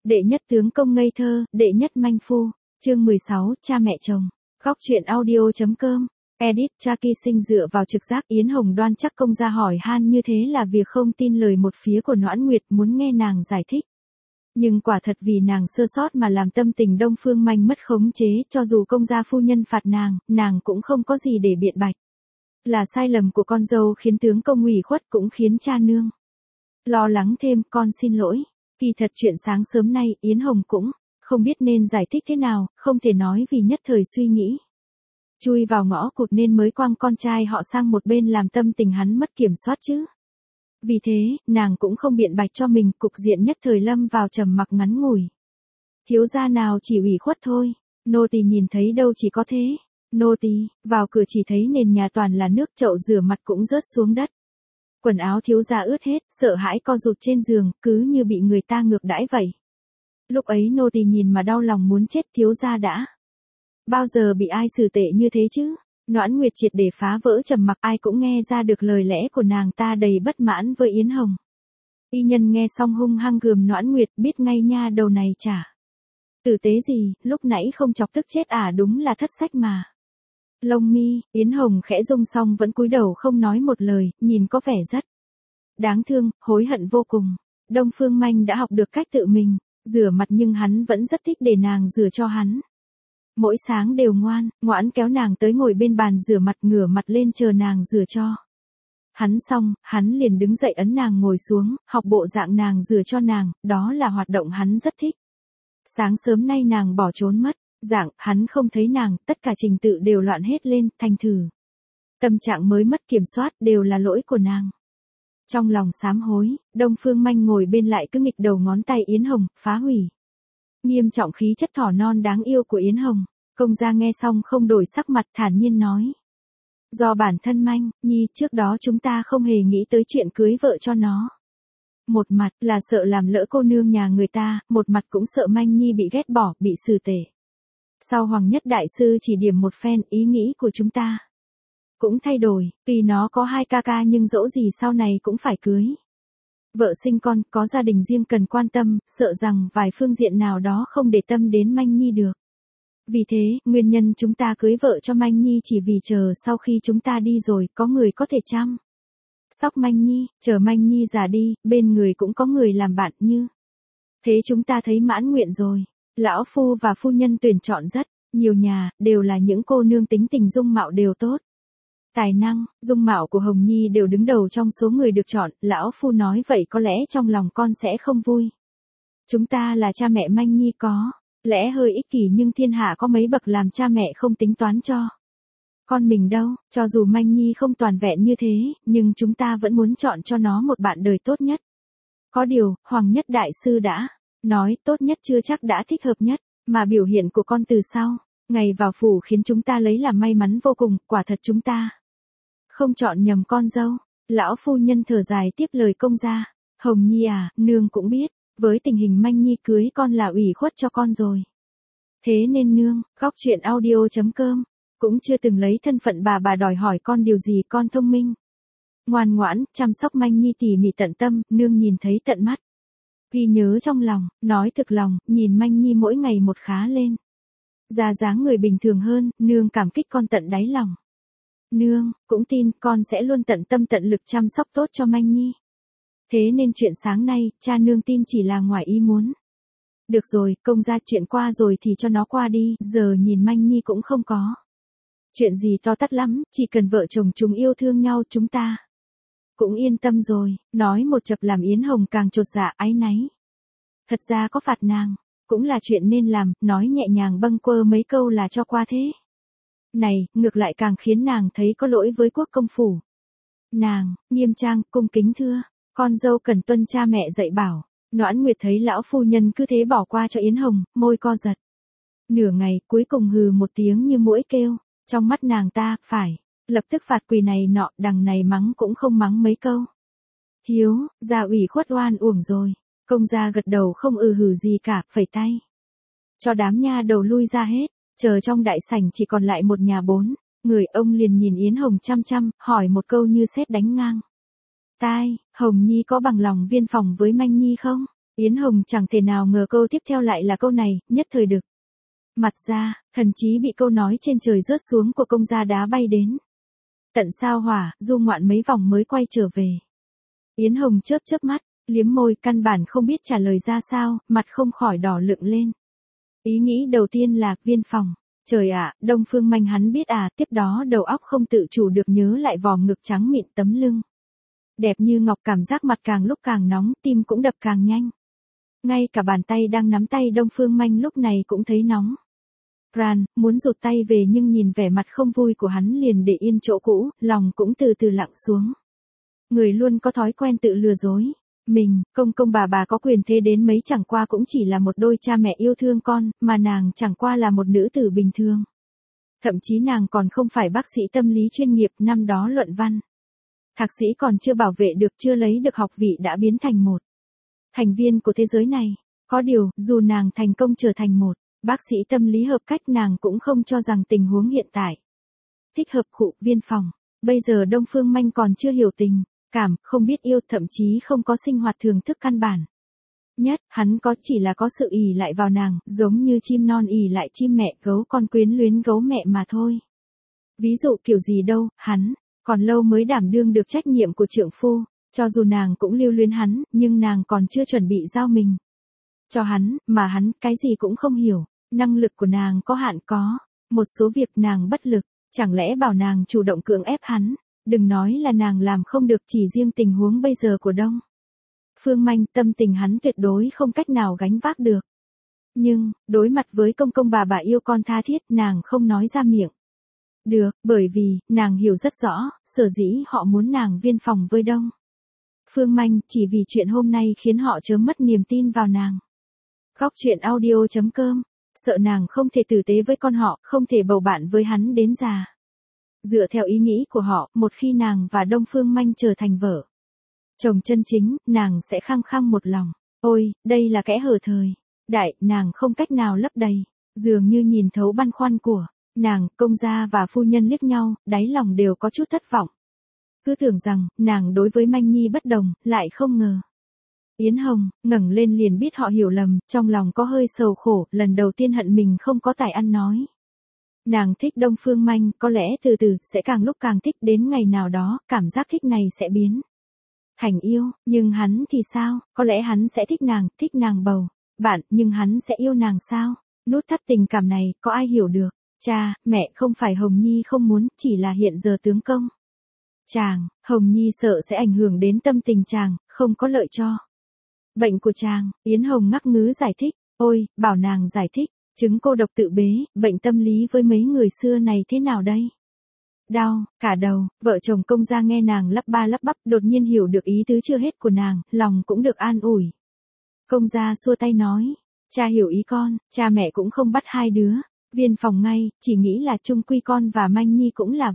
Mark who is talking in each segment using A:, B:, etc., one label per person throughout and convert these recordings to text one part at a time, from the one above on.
A: Đệ nhất tướng công ngây thơ, đệ nhất manh phu. Chương 16, cha mẹ chồng. Góc truyện audio.com. Edit, Jackie sinh dựa vào trực giác. Yến Hồng đoan chắc công gia hỏi han như thế là việc không tin lời một phía của Noãn Nguyệt, muốn nghe nàng giải thích. Nhưng quả thật vì nàng sơ sót mà làm tâm tình Đông Phương Manh mất khống chế, cho dù công gia phu nhân phạt nàng cũng không có gì để biện bạch. Là sai lầm của con dâu khiến tướng công ủy khuất, cũng khiến cha nương lo lắng thêm. Con xin lỗi. Kỳ thật chuyện sáng sớm nay Yến Hồng cũng không biết nên giải thích thế nào, không thể nói vì nhất thời suy nghĩ. Chui vào ngõ cụt nên mới quăng con trai họ sang một bên làm tâm tình hắn mất kiểm soát chứ. Vì thế, nàng cũng không biện bạch cho mình, cục diện nhất thời lâm vào trầm mặc ngắn ngủi. Thiếu gia nào chỉ ủy khuất thôi, nô tỳ nhìn thấy đâu chỉ có thế. Nô tỳ vào cửa chỉ thấy nền nhà toàn là nước, chậu rửa mặt cũng rớt xuống đất. Quần áo thiếu gia ướt hết, sợ hãi co rụt trên giường, cứ như bị người ta ngược đãi vậy. Lúc ấy nô tỳ nhìn mà đau lòng muốn chết. Thiếu gia đã bao giờ bị ai xử tệ như thế chứ? Noãn Nguyệt triệt để phá vỡ trầm mặc, ai cũng nghe ra được lời lẽ của nàng ta đầy bất mãn với Yến Hồng. Y nhân nghe xong hung hăng gườm Noãn Nguyệt, biết ngay nha, đầu này chả tử tế gì, lúc nãy không chọc tức chết đúng là thất sách mà. Lông mi, Yến Hồng khẽ rung xong vẫn cúi đầu không nói một lời, nhìn có vẻ rất đáng thương, hối hận vô cùng. Đông Phương Manh đã học được cách tự mình rửa mặt, nhưng hắn vẫn rất thích để nàng rửa cho hắn. Mỗi sáng đều ngoãn kéo nàng tới ngồi bên bàn rửa mặt, ngửa mặt lên chờ nàng rửa cho hắn xong, hắn liền đứng dậy ấn nàng ngồi xuống, học bộ dạng nàng rửa cho nàng, đó là hoạt động hắn rất thích. Sáng sớm nay nàng bỏ trốn mất, dạng hắn không thấy nàng, tất cả trình tự đều loạn hết lên, thành thử tâm trạng mới mất kiểm soát, đều là lỗi của nàng. Trong lòng sám hối, Đông Phương Manh ngồi bên lại cứ nghịch đầu ngón tay Yến Hồng, phá hủy nghiêm trọng khí chất thỏ non đáng yêu của Yến Hồng. Công gia nghe xong không đổi sắc mặt, thản nhiên nói: do bản thân Manh Nhi trước đó chúng ta không hề nghĩ tới chuyện cưới vợ cho nó. Một mặt là sợ làm lỡ cô nương nhà người ta, một mặt cũng sợ Manh Nhi bị ghét bỏ, bị xử tệ. Sau Hoàng Nhất Đại Sư chỉ điểm một phen, ý nghĩ của chúng ta cũng thay đổi. Tuy nó có 2 ca ca nhưng dẫu gì sau này cũng phải cưới vợ sinh con, có gia đình riêng cần quan tâm, sợ rằng vài phương diện nào đó không để tâm đến Manh Nhi được. Vì thế, nguyên nhân chúng ta cưới vợ cho Manh Nhi chỉ vì chờ sau khi chúng ta đi rồi, có người có thể chăm sóc Manh Nhi, chờ Manh Nhi già đi, bên người cũng có người làm bạn như thế. Chúng ta thấy mãn nguyện rồi. Lão phu và phu nhân tuyển chọn rất nhiều nhà, đều là những cô nương tính tình dung mạo đều tốt. Tài năng, dung mạo của Hồng Nhi đều đứng đầu trong số người được chọn. Lão phu nói vậy có lẽ trong lòng con sẽ không vui. Chúng ta là cha mẹ Manh Nhi có lẽ hơi ích kỷ, nhưng thiên hạ có mấy bậc làm cha mẹ không tính toán cho con mình đâu. Cho dù Manh Nhi không toàn vẹn như thế, nhưng chúng ta vẫn muốn chọn cho nó một bạn đời tốt nhất. Có điều, Hoàng Nhất Đại Sư đã nói tốt nhất chưa chắc đã thích hợp nhất, mà biểu hiện của con từ sau ngày vào phủ khiến chúng ta lấy làm may mắn vô cùng. Quả thật chúng ta không chọn nhầm con dâu. Lão phu nhân thở dài tiếp lời công gia: Hồng Nhi à, nương cũng biết, với tình hình Manh Nhi cưới con là ủy khuất cho con rồi. Thế nên nương, góc truyện audio.com, cũng chưa từng lấy thân phận bà đòi hỏi con điều gì. Con thông minh, ngoan ngoãn, chăm sóc Manh Nhi tỉ mỉ tận tâm, nương nhìn thấy tận mắt, ghi nhớ trong lòng, nói thực lòng, nhìn Manh Nhi mỗi ngày một khá lên, ra dáng người bình thường hơn, nương cảm kích con tận đáy lòng. Nương cũng tin con sẽ luôn tận tâm tận lực chăm sóc tốt cho Manh Nhi. Thế nên chuyện sáng nay, cha nương tin chỉ là ngoài ý muốn. Được rồi, công gia, chuyện qua rồi thì cho nó qua đi, giờ nhìn Manh Nhi cũng không có chuyện gì to tát lắm, chỉ cần vợ chồng chúng yêu thương nhau chúng ta cũng yên tâm rồi. Nói một chập làm Yến Hồng càng chột dạ, áy náy. Thật ra có phạt nàng cũng là chuyện nên làm, nói nhẹ nhàng bâng quơ mấy câu là cho qua thế này, ngược lại càng khiến nàng thấy có lỗi với quốc công phủ. Nàng nghiêm trang cung kính thưa: con dâu cần tuân cha mẹ dạy bảo. Noãn Nguyệt thấy lão phu nhân cứ thế bỏ qua cho Yến Hồng, môi co giật nửa ngày, cuối cùng hừ một tiếng như muỗi kêu. Trong mắt nàng ta, phải lập tức phạt quỳ này nọ, đằng này mắng cũng không mắng mấy câu. Hiếu, gia ủy khuất oan uổng rồi. Công gia gật đầu không hử gì cả, phẩy tay cho đám nha đầu lui ra hết. Chờ trong đại sảnh chỉ còn lại một nhà 4 người, ông liền nhìn Yến Hồng chăm chăm, hỏi một câu như sét đánh ngang tai: Hồng Nhi có bằng lòng viên phòng với Manh Nhi không? Yến Hồng chẳng thể nào ngờ câu tiếp theo lại là câu này, nhất thời được. Mặt ra, thần chí bị câu nói trên trời rớt xuống của công gia đá bay đến. Tận sao hỏa, du ngoạn mấy vòng mới quay trở về. Yến Hồng chớp chớp mắt, liếm môi, căn bản không biết trả lời ra sao, mặt không khỏi đỏ lựng lên. Ý nghĩ đầu tiên là, viên phòng. Trời ạ, Đông Phương Manh hắn biết à, tiếp đó đầu óc không tự chủ được nhớ lại vòm ngực trắng mịn tấm lưng. Đẹp như ngọc, cảm giác mặt càng lúc càng nóng, tim cũng đập càng nhanh. Ngay cả bàn tay đang nắm tay Đông Phương Manh lúc này cũng thấy nóng. Ran, muốn rụt tay về nhưng nhìn vẻ mặt không vui của hắn liền để yên chỗ cũ, lòng cũng từ từ lặng xuống. Người luôn có thói quen tự lừa dối. Mình, công công bà có quyền thế đến mấy chẳng qua cũng chỉ là một đôi cha mẹ yêu thương con, mà nàng chẳng qua là một nữ tử bình thường. Thậm chí nàng còn không phải bác sĩ tâm lý chuyên nghiệp, năm đó luận văn. Thạc sĩ còn chưa bảo vệ được, chưa lấy được học vị đã biến thành một thành viên của thế giới này. Có điều, dù nàng thành công trở thành một bác sĩ tâm lý hợp cách, nàng cũng không cho rằng tình huống hiện tại thích hợp cụ viên phòng. Bây giờ Đông Phương Manh còn chưa hiểu tình cảm, không biết yêu, thậm chí không có sinh hoạt thưởng thức căn bản. Nhất, hắn có chỉ là có sự ỷ lại vào nàng, giống như chim non ỷ lại chim mẹ, gấu con quyến luyến gấu mẹ mà thôi. Ví dụ kiểu gì đâu, hắn còn lâu mới đảm đương được trách nhiệm của trượng phu, cho dù nàng cũng lưu luyến hắn, nhưng nàng còn chưa chuẩn bị giao mình cho hắn, mà hắn cái gì cũng không hiểu, năng lực của nàng có hạn, có một số việc nàng bất lực, chẳng lẽ bảo nàng chủ động cưỡng ép hắn, đừng nói là nàng làm không được, chỉ riêng tình huống bây giờ của Đông Phương Manh, tâm tình hắn tuyệt đối không cách nào gánh vác được. Nhưng, đối mặt với công công bà yêu con tha thiết, nàng không nói ra miệng được, bởi vì, nàng hiểu rất rõ, sở dĩ họ muốn nàng viên phòng với Đông Phương Manh, chỉ vì chuyện hôm nay khiến họ chớm mất niềm tin vào nàng. Góc truyện audio.com, sợ nàng không thể tử tế với con họ, không thể bầu bạn với hắn đến già. Dựa theo ý nghĩ của họ, một khi nàng và Đông Phương Manh trở thành vợ chồng chân chính, nàng sẽ khăng khăng một lòng. Ôi, đây là kẽ hở thời đại, nàng không cách nào lấp đầy. Dường như nhìn thấu băn khoăn của nàng, công gia và phu nhân liếc nhau, đáy lòng đều có chút thất vọng. Cứ tưởng rằng, nàng đối với Manh Nhi bất đồng, lại không ngờ. Yến Hồng, ngẩng lên liền biết họ hiểu lầm, trong lòng có hơi sầu khổ, lần đầu tiên hận mình không có tài ăn nói. Nàng thích Đông Phương Manh, có lẽ từ từ, sẽ càng lúc càng thích, đến ngày nào đó, cảm giác thích này sẽ biến thành yêu, nhưng hắn thì sao, có lẽ hắn sẽ thích nàng bầu bạn, nhưng hắn sẽ yêu nàng sao? Nút thắt tình cảm này, có ai hiểu được? Cha, mẹ, không phải Hồng Nhi không muốn, chỉ là hiện giờ tướng công chàng, Hồng Nhi sợ sẽ ảnh hưởng đến tâm tình chàng, không có lợi cho bệnh của chàng. Yến Hồng ngắc ngứ giải thích, ôi, bảo nàng giải thích, chứng cô độc tự bế, bệnh tâm lý với mấy người xưa này thế nào đây? Đau, cả đầu, vợ chồng công gia nghe nàng lắp ba lắp bắp, đột nhiên hiểu được ý tứ chưa hết của nàng, lòng cũng được an ủi. Công gia xua tay nói, cha hiểu ý con, cha mẹ cũng không bắt hai đứa viên phòng ngay, chỉ nghĩ là chung quy con và Manh Nhi cũng là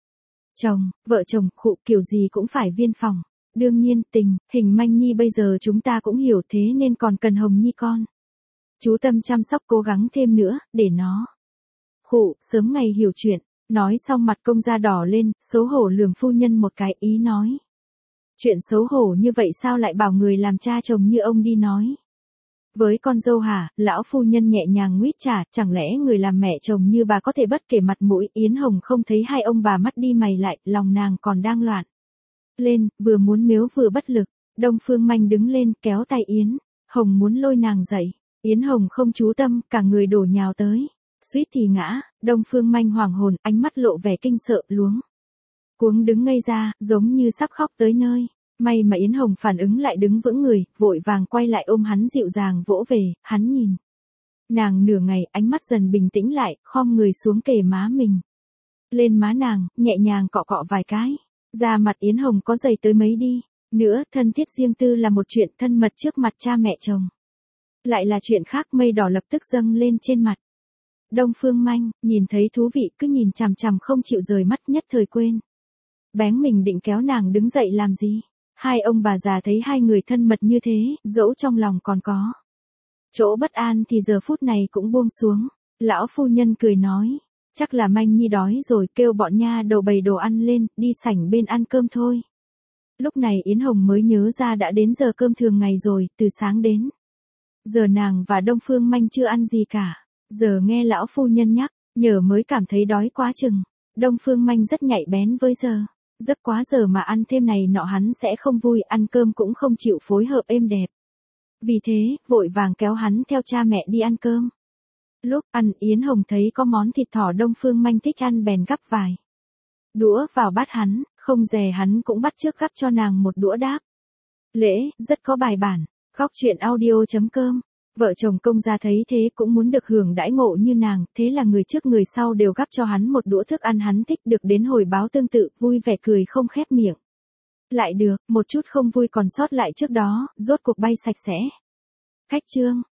A: vợ chồng, khụ kiểu gì cũng phải viên phòng. Đương nhiên, hình Manh Nhi bây giờ chúng ta cũng hiểu, thế nên còn cần Hồng Nhi con chú tâm chăm sóc, cố gắng thêm nữa, để nó sớm ngày hiểu chuyện. Nói xong mặt công gia đỏ lên, xấu hổ lườm phu nhân một cái, ý nói. Chuyện xấu hổ như vậy sao lại bảo người làm cha chồng như ông đi nói? Với con dâu hả? Lão phu nhân nhẹ nhàng nguýt trả, chẳng lẽ người làm mẹ chồng như bà có thể bất kể mặt mũi? Yến Hồng không thấy hai ông bà mắt đi mày lại, lòng nàng còn đang loạn lên, vừa muốn mếu vừa bất lực. Đông Phương Manh đứng lên, kéo tay Yến Hồng muốn lôi nàng dậy. Yến Hồng không chú tâm, cả người đổ nhào tới. Suýt thì ngã, Đông Phương Manh hoảng hồn, ánh mắt lộ vẻ kinh sợ, luống cuống đứng ngây ra, giống như sắp khóc tới nơi. May mà Yến Hồng phản ứng lại, đứng vững người, vội vàng quay lại ôm hắn dịu dàng vỗ về, hắn nhìn nàng nửa ngày, ánh mắt dần bình tĩnh lại, khom người xuống kề má mình lên má nàng, nhẹ nhàng cọ cọ vài cái. Da mặt Yến Hồng có dày tới mấy đi nữa, thân thiết riêng tư là một chuyện, thân mật trước mặt cha mẹ chồng lại là chuyện khác. Mây đỏ lập tức dâng lên trên mặt Đông Phương Manh, nhìn thấy thú vị, cứ nhìn chằm chằm không chịu rời mắt, nhất thời quên bén mình định kéo nàng đứng dậy làm gì. Hai ông bà già thấy hai người thân mật như thế, dẫu trong lòng còn có chỗ bất an thì giờ phút này cũng buông xuống. Lão phu nhân cười nói, chắc là Manh Nhi đói rồi, kêu bọn nha đầu bày đồ ăn lên, đi sảnh bên ăn cơm thôi. Lúc này Yến Hồng mới nhớ ra đã đến giờ cơm thường ngày rồi, từ sáng đến giờ nàng và Đông Phương Manh chưa ăn gì cả. Giờ nghe lão phu nhân nhắc, nhờ mới cảm thấy đói quá chừng. Đông Phương Manh rất nhạy bén với giờ. Giấc quá giờ mà ăn thêm này nọ hắn sẽ không vui, ăn cơm cũng không chịu phối hợp êm đẹp. Vì thế, vội vàng kéo hắn theo cha mẹ đi ăn cơm. Lúc ăn Yến Hồng thấy có món thịt thỏ Đông Phương Manh thích ăn bèn gắp vài đũa vào bát hắn, không dè hắn cũng bắt chước gắp cho nàng một đũa đáp lễ, rất có bài bản. Góc truyện audio.com. Vợ chồng công gia thấy thế cũng muốn được hưởng đãi ngộ như nàng, thế là người trước người sau đều gắp cho hắn một đũa thức ăn hắn thích, được đến hồi báo tương tự, vui vẻ cười không khép miệng. Lại được, một chút không vui còn sót lại trước đó, rốt cuộc bay sạch sẽ. Khách trương.